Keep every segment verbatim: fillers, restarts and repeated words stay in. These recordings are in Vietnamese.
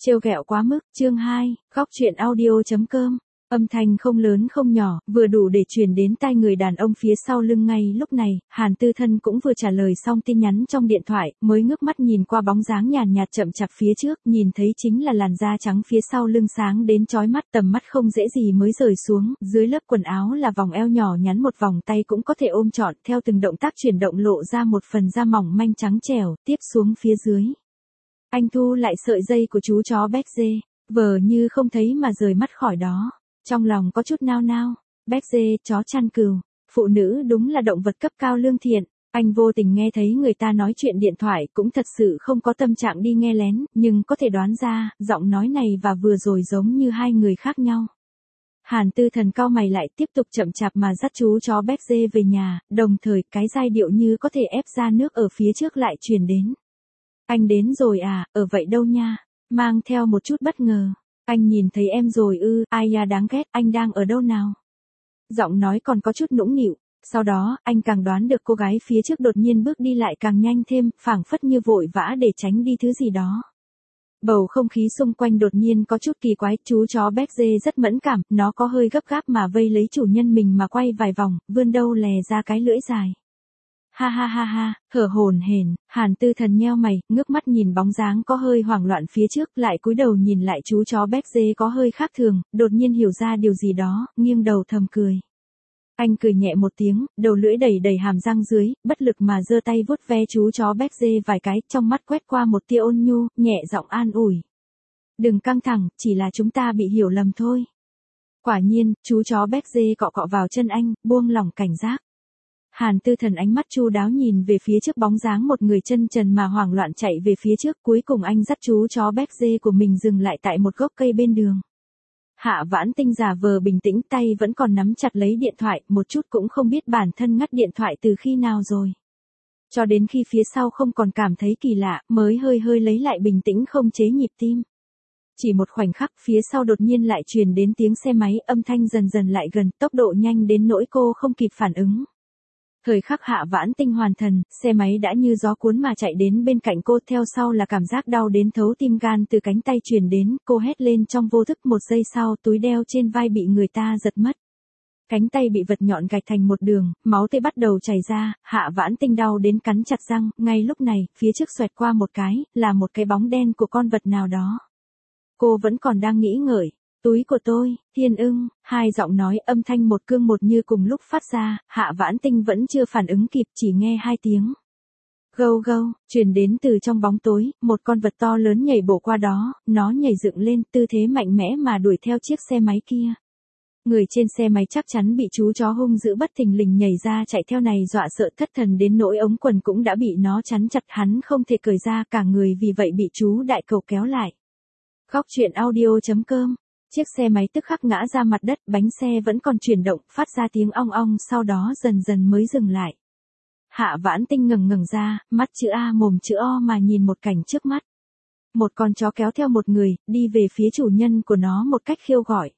Trêu ghẹo quá mức, chương hai, góc truyện audio chấm com. Âm thanh không lớn không nhỏ, vừa đủ để truyền đến tai người đàn ông phía sau lưng. Ngay lúc này, Hàn Tư Thân cũng vừa trả lời xong tin nhắn trong điện thoại, mới ngước mắt nhìn qua bóng dáng nhàn nhạt chậm chạp phía trước, nhìn thấy chính là làn da trắng phía sau lưng sáng đến chói mắt, tầm mắt không dễ gì mới rời xuống, dưới lớp quần áo là vòng eo nhỏ nhắn, một vòng tay cũng có thể ôm trọn, theo từng động tác chuyển động lộ ra một phần da mỏng manh trắng trẻo, tiếp xuống phía dưới. Anh thu lại sợi dây của chú chó Béc Dê, vờ như không thấy mà rời mắt khỏi đó. Trong lòng có chút nao nao, Béc Dê, chó chăn cừu, phụ nữ đúng là động vật cấp cao lương thiện. Anh vô tình nghe thấy người ta nói chuyện điện thoại, cũng thật sự không có tâm trạng đi nghe lén, nhưng có thể đoán ra, giọng nói này và vừa rồi giống như hai người khác nhau. Hàn Tư Thần cau mày lại, tiếp tục chậm chạp mà dắt chú chó Béc Dê về nhà, đồng thời cái giai điệu như có thể ép ra nước ở phía trước lại truyền đến. Anh đến rồi à, ở vậy đâu nha, mang theo một chút bất ngờ. Anh nhìn thấy em rồi ư, ai da đáng ghét, anh đang ở đâu nào? Giọng nói còn có chút nũng nịu, sau đó, anh càng đoán được cô gái phía trước đột nhiên bước đi lại càng nhanh thêm, phảng phất như vội vã để tránh đi thứ gì đó. Bầu không khí xung quanh đột nhiên có chút kỳ quái, chú chó Béc Dê rất mẫn cảm, nó có hơi gấp gáp mà vây lấy chủ nhân mình mà quay vài vòng, vươn đâu lè ra cái lưỡi dài. Ha ha ha ha, thở hổn hển, Hàn Tư Thần nheo mày, ngước mắt nhìn bóng dáng có hơi hoảng loạn phía trước, lại cúi đầu nhìn lại chú chó Béc Dê có hơi khác thường, đột nhiên hiểu ra điều gì đó, nghiêng đầu thầm cười. Anh cười nhẹ một tiếng, đầu lưỡi đầy đầy hàm răng dưới, bất lực mà giơ tay vuốt ve chú chó Béc Dê vài cái, trong mắt quét qua một tia ôn nhu, nhẹ giọng an ủi. Đừng căng thẳng, chỉ là chúng ta bị hiểu lầm thôi. Quả nhiên, chú chó Béc Dê cọ cọ vào chân anh, buông lỏng cảnh giác. Hàn Tư Thần ánh mắt chu đáo nhìn về phía trước bóng dáng một người chân trần mà hoảng loạn chạy về phía trước, cuối cùng anh dắt chú chó Béc Dê của mình dừng lại tại một gốc cây bên đường. Hạ Vãn Tinh giả vờ bình tĩnh, tay vẫn còn nắm chặt lấy điện thoại, một chút cũng không biết bản thân ngắt điện thoại từ khi nào rồi. Cho đến khi phía sau không còn cảm thấy kỳ lạ, mới hơi hơi lấy lại bình tĩnh không chế nhịp tim. Chỉ một khoảnh khắc, phía sau đột nhiên lại truyền đến tiếng xe máy, âm thanh dần dần lại gần, tốc độ nhanh đến nỗi cô không kịp phản ứng. Thời khắc Hạ Vãn Tinh hoàn thần, xe máy đã như gió cuốn mà chạy đến bên cạnh cô, theo sau là cảm giác đau đến thấu tim gan từ cánh tay truyền đến, cô hét lên trong vô thức, một giây sau túi đeo trên vai bị người ta giật mất. Cánh tay bị vật nhọn gạch thành một đường, máu tươi bắt đầu chảy ra, Hạ Vãn Tinh đau đến cắn chặt răng, ngay lúc này, phía trước xoẹt qua một cái, là một cái bóng đen của con vật nào đó. Cô vẫn còn đang nghĩ ngợi. Túi của tôi, Thiên Ưng, hai giọng nói âm thanh một cương một như cùng lúc phát ra, Hạ Vãn Tinh vẫn chưa phản ứng kịp, chỉ nghe hai tiếng. Gâu gâu, truyền đến từ trong bóng tối, một con vật to lớn nhảy bổ qua đó, nó nhảy dựng lên, tư thế mạnh mẽ mà đuổi theo chiếc xe máy kia. Người trên xe máy chắc chắn bị chú chó hung dữ bất thình lình nhảy ra chạy theo này dọa sợ thất thần đến nỗi ống quần cũng đã bị nó chắn chặt, hắn không thể cởi ra, cả người vì vậy bị chú đại cầu kéo lại. Góc truyện audio chấm com. Chiếc xe máy tức khắc ngã ra mặt đất, bánh xe vẫn còn chuyển động, phát ra tiếng ong ong, sau đó dần dần mới dừng lại. Hạ Vãn Tinh ngẩng ngẩng ra, mắt chữ A mồm chữ O mà nhìn một cảnh trước mắt. Một con chó kéo theo một người, đi về phía chủ nhân của nó một cách khiêu gọi.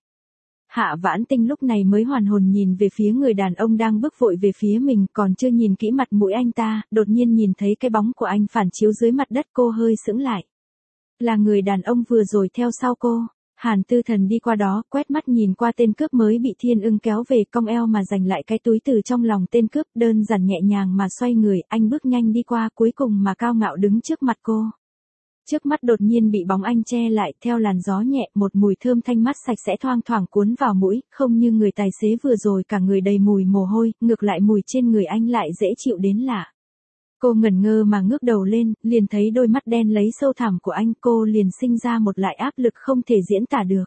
Hạ Vãn Tinh lúc này mới hoàn hồn nhìn về phía người đàn ông đang bước vội về phía mình, còn chưa nhìn kỹ mặt mũi anh ta, đột nhiên nhìn thấy cái bóng của anh phản chiếu dưới mặt đất, cô hơi sững lại. Là người đàn ông vừa rồi theo sau cô. Hàn Tư Thần đi qua đó, quét mắt nhìn qua tên cướp mới bị Thiên Ưng kéo về, cong eo mà giành lại cái túi từ trong lòng tên cướp, đơn giản nhẹ nhàng mà xoay người, anh bước nhanh đi qua, cuối cùng mà cao ngạo đứng trước mặt cô. Trước mắt đột nhiên bị bóng anh che lại, theo làn gió nhẹ, một mùi thơm thanh mát sạch sẽ thoang thoảng cuốn vào mũi, không như người tài xế vừa rồi cả người đầy mùi mồ hôi, ngược lại mùi trên người anh lại dễ chịu đến lạ. Cô ngẩn ngơ mà ngước đầu lên, liền thấy đôi mắt đen lấy sâu thẳm của anh, cô liền sinh ra một loại áp lực không thể diễn tả được.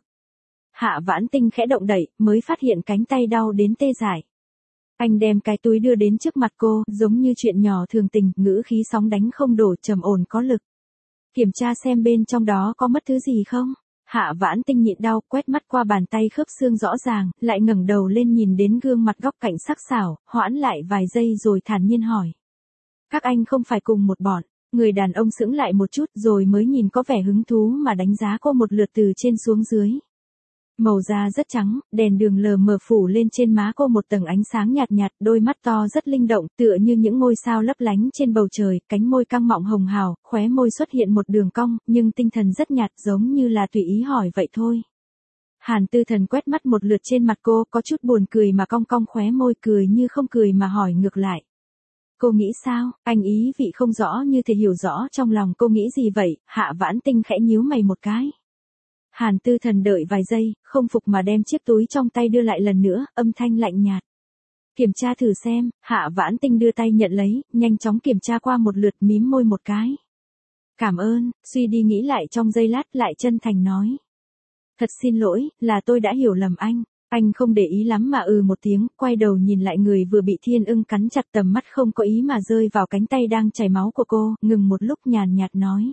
Hạ Vãn Tinh khẽ động đậy, mới phát hiện cánh tay đau đến tê dại. Anh đem cái túi đưa đến trước mặt cô, giống như chuyện nhỏ thường tình, ngữ khí sóng đánh không đổ, trầm ổn có lực. Kiểm tra xem bên trong đó có mất thứ gì không? Hạ Vãn Tinh nhịn đau, quét mắt qua bàn tay khớp xương rõ ràng, lại ngẩng đầu lên nhìn đến gương mặt góc cạnh sắc sảo, hoãn lại vài giây rồi thản nhiên hỏi. Các anh không phải cùng một bọn. Người đàn ông sững lại một chút rồi mới nhìn có vẻ hứng thú mà đánh giá cô một lượt từ trên xuống dưới. Màu da rất trắng, đèn đường lờ mờ phủ lên trên má cô một tầng ánh sáng nhạt nhạt, đôi mắt to rất linh động, tựa như những ngôi sao lấp lánh trên bầu trời, cánh môi căng mọng hồng hào, khóe môi xuất hiện một đường cong, nhưng tinh thần rất nhạt giống như là tùy ý hỏi vậy thôi. Hàn Tư Thần quét mắt một lượt trên mặt cô, có chút buồn cười mà cong cong khóe môi, cười như không cười mà hỏi ngược lại. Cô nghĩ sao? Anh ý vị không rõ như thể hiểu rõ trong lòng cô nghĩ gì vậy. Hạ Vãn Tinh khẽ nhíu mày một cái. Hàn Tư Thần đợi vài giây, không phục mà đem chiếc túi trong tay đưa lại lần nữa, âm thanh lạnh nhạt. Kiểm tra thử xem. Hạ Vãn Tinh đưa tay nhận lấy, nhanh chóng kiểm tra qua một lượt, mím môi một cái. Cảm ơn. Suy đi nghĩ lại trong giây lát, lại chân thành nói. Thật xin lỗi, là tôi đã hiểu lầm anh. Anh không để ý lắm mà ừ một tiếng, quay đầu nhìn lại người vừa bị Thiên Ưng cắn chặt, tầm mắt không có ý mà rơi vào cánh tay đang chảy máu của cô, ngừng một lúc nhàn nhạt nói.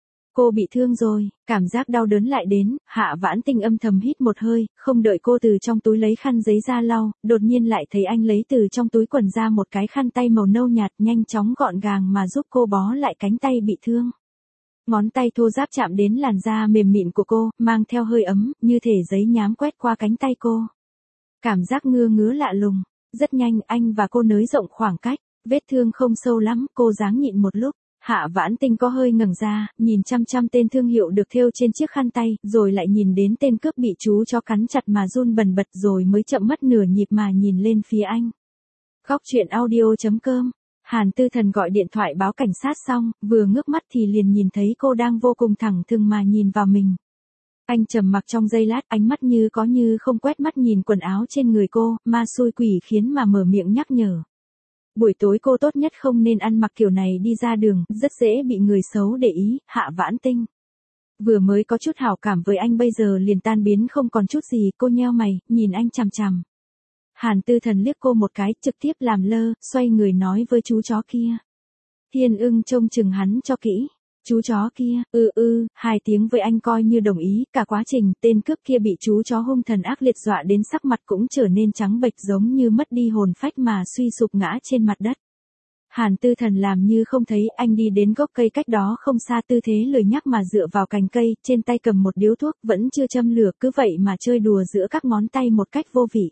Cô bị thương rồi. Cảm giác đau đớn lại đến, Hạ Vãn Tinh âm thầm hít một hơi, không đợi cô từ trong túi lấy khăn giấy ra lau, đột nhiên lại thấy anh lấy từ trong túi quần ra một cái khăn tay màu nâu nhạt, nhanh chóng gọn gàng mà giúp cô bó lại cánh tay bị thương. Ngón tay thô ráp chạm đến làn da mềm mịn của cô, mang theo hơi ấm, như thể giấy nhám quét qua cánh tay cô. Cảm giác ngứa ngứa lạ lùng. Rất nhanh anh và cô nới rộng khoảng cách, vết thương không sâu lắm, cô dáng nhịn một lúc. Hạ Vãn Tinh có hơi ngẩng ra, nhìn chăm chăm tên thương hiệu được thêu trên chiếc khăn tay, rồi lại nhìn đến tên cướp bị chú chó cắn chặt mà run bần bật, rồi mới chậm mất nửa nhịp mà nhìn lên phía anh. Góc truyện audio chấm com. Hàn Tư Thần gọi điện thoại báo cảnh sát xong, vừa ngước mắt thì liền nhìn thấy cô đang vô cùng thẳng thừng mà nhìn vào mình. Anh trầm mặc trong giây lát, ánh mắt như có như không quét mắt nhìn quần áo trên người cô, ma xui quỷ khiến mà mở miệng nhắc nhở. Buổi tối cô tốt nhất không nên ăn mặc kiểu này đi ra đường, rất dễ bị người xấu để ý. Hạ Vãn Tinh vừa mới có chút hảo cảm với anh bây giờ liền tan biến không còn chút gì, cô nheo mày, nhìn anh chằm chằm. Hàn Tư Thần liếc cô một cái, trực tiếp làm lơ, xoay người nói với chú chó kia. Thiên Ưng trông chừng hắn cho kỹ. Chú chó kia, ư ư, hai tiếng với anh coi như đồng ý, cả quá trình, tên cướp kia bị chú chó hung thần ác liệt dọa đến sắc mặt cũng trở nên trắng bệch giống như mất đi hồn phách mà suy sụp ngã trên mặt đất. Hàn Tư Thần làm như không thấy, anh đi đến gốc cây cách đó không xa, tư thế lười nhác mà dựa vào cành cây, trên tay cầm một điếu thuốc, vẫn chưa châm lửa, cứ vậy mà chơi đùa giữa các ngón tay một cách vô vị.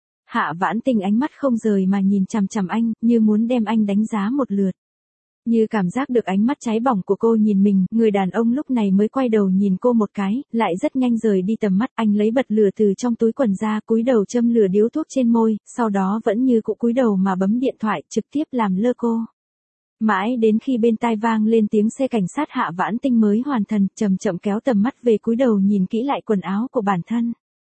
Hạ Vãn Tinh ánh mắt không rời mà nhìn chằm chằm anh, như muốn đem anh đánh giá một lượt. Như cảm giác được ánh mắt cháy bỏng của cô nhìn mình, người đàn ông lúc này mới quay đầu nhìn cô một cái, lại rất nhanh rời đi tầm mắt. Anh lấy bật lửa từ trong túi quần ra, cúi đầu châm lửa điếu thuốc trên môi, sau đó vẫn như cũ cúi đầu mà bấm điện thoại, trực tiếp làm lơ cô. Mãi đến khi bên tai vang lên tiếng xe cảnh sát, Hạ Vãn Tinh mới hoàn thần, chậm chậm kéo tầm mắt về, cúi đầu nhìn kỹ lại quần áo của bản thân.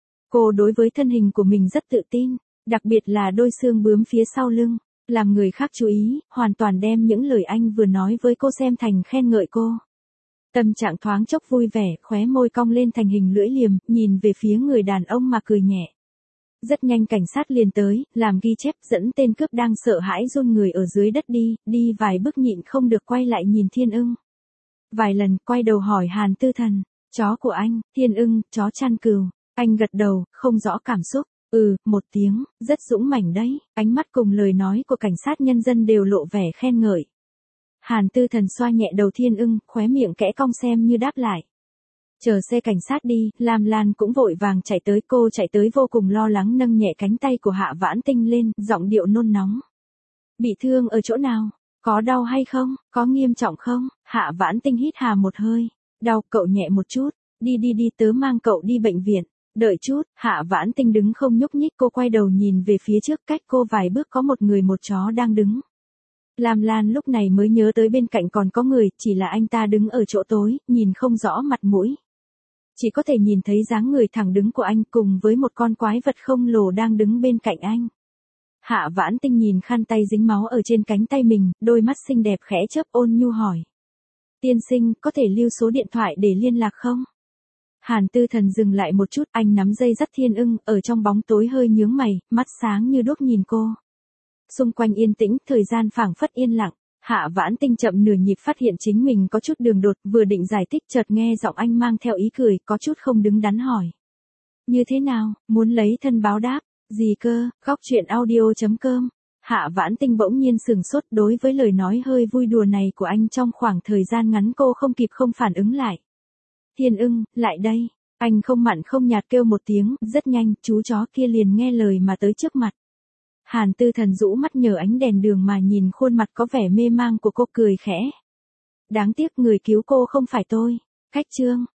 Cô đối với thân hình của mình rất tự tin, đặc biệt là đôi xương bướm phía sau lưng, làm người khác chú ý, hoàn toàn đem những lời anh vừa nói với cô xem thành khen ngợi cô. Tâm trạng thoáng chốc vui vẻ, khóe môi cong lên thành hình lưỡi liềm, nhìn về phía người đàn ông mà cười nhẹ. Rất nhanh cảnh sát liền tới, làm ghi chép, dẫn tên cướp đang sợ hãi run người ở dưới đất đi, đi vài bước nhịn không được quay lại nhìn Thiên Ưng. Vài lần, quay đầu hỏi Hàn Tư Thần, chó của anh, Thiên Ưng, chó chăn cừu. Anh gật đầu, không rõ cảm xúc. Ừ, một tiếng, rất dũng mãnh đấy. Ánh mắt cùng lời nói của cảnh sát nhân dân đều lộ vẻ khen ngợi. Hàn Tư Thần xoa nhẹ đầu Thiên Ưng, khóe miệng kẽ cong xem như đáp lại. Chờ xe cảnh sát đi, Lam Lan cũng vội vàng chạy tới, cô chạy tới vô cùng lo lắng nâng nhẹ cánh tay của Hạ Vãn Tinh lên, giọng điệu nôn nóng. Bị thương ở chỗ nào? Có đau hay không? Có nghiêm trọng không? Hạ Vãn Tinh hít hà một hơi. Đau, cậu nhẹ một chút. Đi đi đi, tớ mang cậu đi bệnh viện. Đợi chút, Hạ Vãn Tinh đứng không nhúc nhích, cô quay đầu nhìn về phía trước, cách cô vài bước có một người một chó đang đứng. Lam Lan lúc này mới nhớ tới bên cạnh còn có người, chỉ là anh ta đứng ở chỗ tối, nhìn không rõ mặt mũi. Chỉ có thể nhìn thấy dáng người thẳng đứng của anh cùng với một con quái vật khổng lồ đang đứng bên cạnh anh. Hạ Vãn Tinh nhìn khăn tay dính máu ở trên cánh tay mình, đôi mắt xinh đẹp khẽ chớp, ôn nhu hỏi. Tiên sinh, có thể lưu số điện thoại để liên lạc không? Hàn Tư Thần dừng lại một chút, anh nắm dây dắt Thiên Ưng, ở trong bóng tối hơi nhướng mày, mắt sáng như đuốc nhìn cô. Xung quanh yên tĩnh, thời gian phảng phất yên lặng. Hạ Vãn Tinh chậm nửa nhịp phát hiện chính mình có chút đường đột, vừa định giải thích chợt nghe giọng anh mang theo ý cười, có chút không đứng đắn hỏi. Như thế nào, muốn lấy thân báo đáp, gì cơ? Góc truyện audio chấm com. Hạ Vãn Tinh bỗng nhiên sừng sốt đối với lời nói hơi vui đùa này của anh, trong khoảng thời gian ngắn cô không kịp không phản ứng lại. Thiên Ưng, lại đây. Anh không mặn không nhạt kêu một tiếng, rất nhanh, chú chó kia liền nghe lời mà tới trước mặt. Hàn Tư Thần rũ mắt nhờ ánh đèn đường mà nhìn khuôn mặt có vẻ mê mang của cô, cười khẽ. Đáng tiếc người cứu cô không phải tôi. Khách trương,